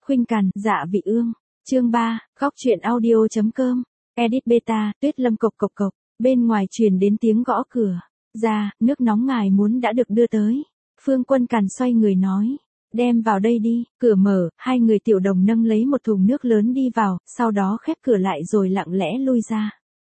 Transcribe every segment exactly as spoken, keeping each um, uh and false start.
Khuynh Càn, Dạ Vị Ương. Chương ba, góc truyện audio chấm com. Edit beta, Tuyết Lâm cộc cộc cộc. Bên ngoài truyền đến tiếng gõ cửa. Ra, nước nóng ngài muốn đã được đưa tới. Phương Quân Càn xoay người nói. Đem vào đây đi. Cửa mở, hai người tiểu đồng nâng lấy một thùng nước lớn đi vào, sau đó khép cửa lại rồi lặng lẽ lui ra.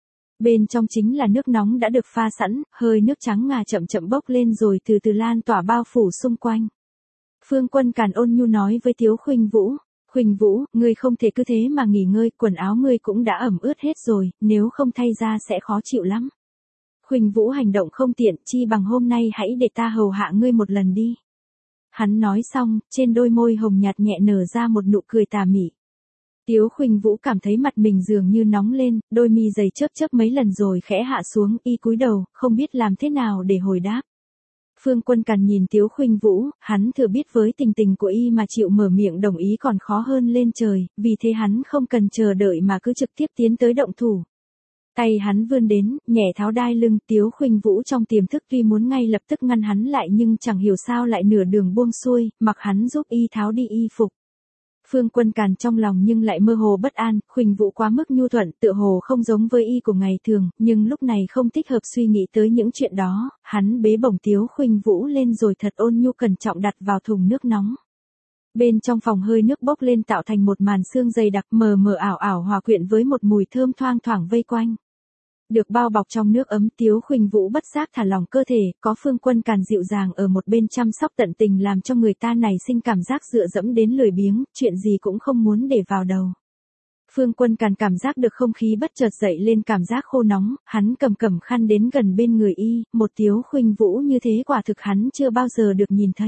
Bên trong chính là nước nóng đã được pha sẵn, hơi nước trắng ngà chậm chậm bốc lên rồi từ từ lan tỏa bao phủ xung quanh. Phương Quân Càn ôn nhu nói với Tiếu Khuynh Vũ. Khuynh Vũ, ngươi không thể cứ thế mà nghỉ ngơi, quần áo ngươi cũng đã ẩm ướt hết rồi, nếu không thay ra sẽ khó chịu lắm. Khuynh Vũ hành động không tiện, chi bằng hôm nay hãy để ta hầu hạ ngươi một lần đi. Hắn nói xong, trên đôi môi hồng nhạt nhẹ nở ra một nụ cười tà mị. Tiếu Khuynh Vũ cảm thấy mặt mình dường như nóng lên, đôi mi dày chớp chớp mấy lần rồi khẽ hạ xuống, y cúi đầu, không biết làm thế nào để hồi đáp. Phương Quân Càn nhìn Tiếu Khuynh Vũ, hắn thừa biết với tình tình của y mà chịu mở miệng đồng ý còn khó hơn lên trời, vì thế hắn không cần chờ đợi mà cứ trực tiếp tiến tới động thủ. Tay hắn vươn đến, nhẹ tháo đai lưng. Tiếu Khuynh Vũ trong tiềm thức tuy muốn ngay lập tức ngăn hắn lại nhưng chẳng hiểu sao lại nửa đường buông xuôi, mặc hắn giúp y tháo đi y phục. Phương Quân Càn trong lòng nhưng lại mơ hồ bất an, Khuynh Vũ quá mức nhu thuận, tựa hồ không giống với y của ngày thường, nhưng lúc này không thích hợp suy nghĩ tới những chuyện đó, hắn bế bổng Tiếu Khuynh Vũ lên rồi thật ôn nhu cẩn trọng đặt vào thùng nước nóng. Bên trong phòng hơi nước bốc lên tạo thành một màn sương dày đặc mờ mờ ảo ảo hòa quyện với một mùi thơm thoang thoảng vây quanh. Được bao bọc trong nước ấm, Tiếu Khuynh Vũ bất giác thả lỏng cơ thể, có Phương Quân Càn dịu dàng ở một bên chăm sóc tận tình làm cho người ta nảy sinh cảm giác dựa dẫm đến lười biếng, chuyện gì cũng không muốn để vào đầu. Phương Quân Càn cảm giác được không khí bất chợt dậy lên cảm giác khô nóng, hắn cầm cầm khăn đến gần bên người y, một Tiếu Khuynh Vũ như thế quả thực hắn chưa bao giờ được nhìn thấy.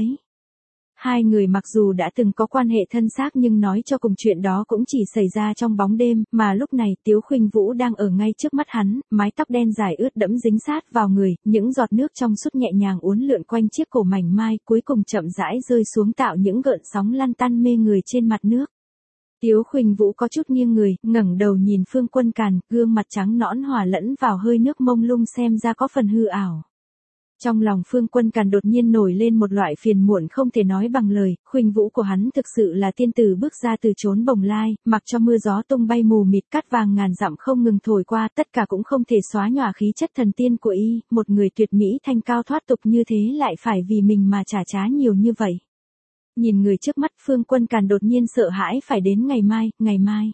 Hai người mặc dù đã từng có quan hệ thân xác nhưng nói cho cùng chuyện đó cũng chỉ xảy ra trong bóng đêm, mà lúc này Tiếu Khuynh Vũ đang ở ngay trước mắt hắn, mái tóc đen dài ướt đẫm dính sát vào người, những giọt nước trong suốt nhẹ nhàng uốn lượn quanh chiếc cổ mảnh mai, cuối cùng chậm rãi rơi xuống tạo những gợn sóng lăn tăn mê người trên mặt nước. Tiếu Khuynh Vũ có chút nghiêng người, ngẩng đầu nhìn Phương Quân Càn, gương mặt trắng nõn hòa lẫn vào hơi nước mông lung xem ra có phần hư ảo. Trong lòng Phương Quân Càn đột nhiên nổi lên một loại phiền muộn không thể nói bằng lời, Khuynh Vũ của hắn thực sự là tiên tử bước ra từ chốn bồng lai, mặc cho mưa gió tung bay mù mịt cát vàng ngàn dặm không ngừng thổi qua, tất cả cũng không thể xóa nhòa khí chất thần tiên của y, một người tuyệt mỹ thanh cao thoát tục như thế lại phải vì mình mà trả giá nhiều như vậy. Nhìn người trước mắt, Phương Quân Càn đột nhiên sợ hãi phải đến ngày mai, ngày mai.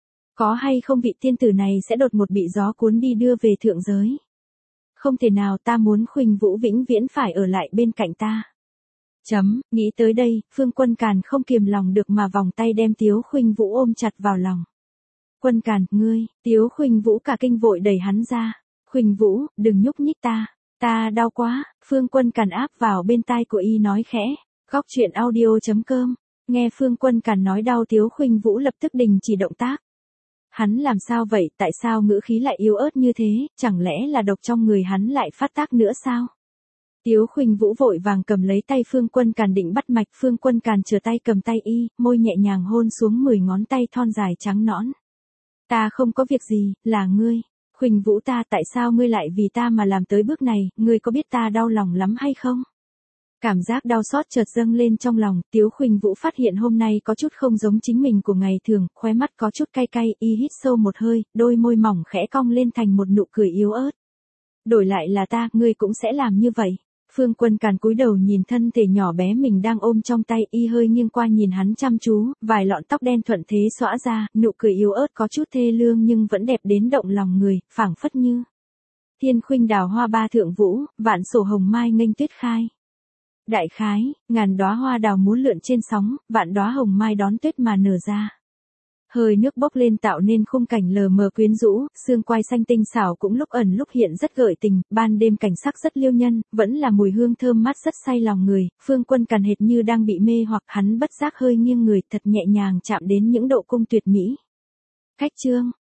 Có hay không vị tiên tử này sẽ đột một bị gió cuốn đi đưa về thượng giới. Không thể nào, ta muốn Khuynh Vũ vĩnh viễn phải ở lại bên cạnh ta. Chấm, nghĩ tới đây, Phương Quân Càn không kiềm lòng được mà vòng tay đem Tiếu Khuynh Vũ ôm chặt vào lòng. Quân Càn, ngươi, Tiếu Khuynh Vũ cả kinh vội đẩy hắn ra. Khuynh Vũ, đừng nhúc nhích ta, ta đau quá, Phương Quân Càn áp vào bên tai của y nói khẽ. Góc truyện audio chấm com, nghe Phương Quân Càn nói đau Tiếu Khuynh Vũ lập tức đình chỉ động tác. Hắn làm sao vậy, tại sao ngữ khí lại yếu ớt như thế, chẳng lẽ là độc trong người hắn lại phát tác nữa sao? Tiếu Khuynh Vũ vội vàng cầm lấy tay Phương Quân Càn định bắt mạch, Phương Quân Càn trở tay cầm tay y, môi nhẹ nhàng hôn xuống mười ngón tay thon dài trắng nõn. Ta không có việc gì, là ngươi. Khuynh Vũ ta, tại sao ngươi lại vì ta mà làm tới bước này, ngươi có biết ta đau lòng lắm hay không? Cảm giác đau xót chợt dâng lên trong lòng, Tiếu Khuynh Vũ phát hiện hôm nay có chút không giống chính mình của ngày thường, khóe mắt có chút cay cay, y hít sâu một hơi, đôi môi mỏng khẽ cong lên thành một nụ cười yếu ớt. Đổi lại là ta, ngươi cũng sẽ làm như vậy. Phương Quân Càn cúi đầu nhìn thân thể nhỏ bé mình đang ôm trong tay, y hơi nghiêng qua nhìn hắn chăm chú, vài lọn tóc đen thuận thế xõa ra, nụ cười yếu ớt có chút thê lương nhưng vẫn đẹp đến động lòng người, phảng phất như thiên khuynh đào hoa ba thượng vũ, vạn sổ hồng mai nghênh tuyết khai. Đại khái, ngàn đóa hoa đào múa lượn trên sóng, vạn đóa hồng mai đón tuyết mà nở ra. Hơi nước bốc lên tạo nên khung cảnh lờ mờ quyến rũ, xương quai xanh tinh xảo cũng lúc ẩn lúc hiện rất gợi tình, ban đêm cảnh sắc rất liêu nhân, vẫn là mùi hương thơm mát rất say lòng người, Phương Quân Càn hệt như đang bị mê hoặc hắn bất giác hơi nghiêng người thật nhẹ nhàng chạm đến những độ cung tuyệt mỹ. Khách trương,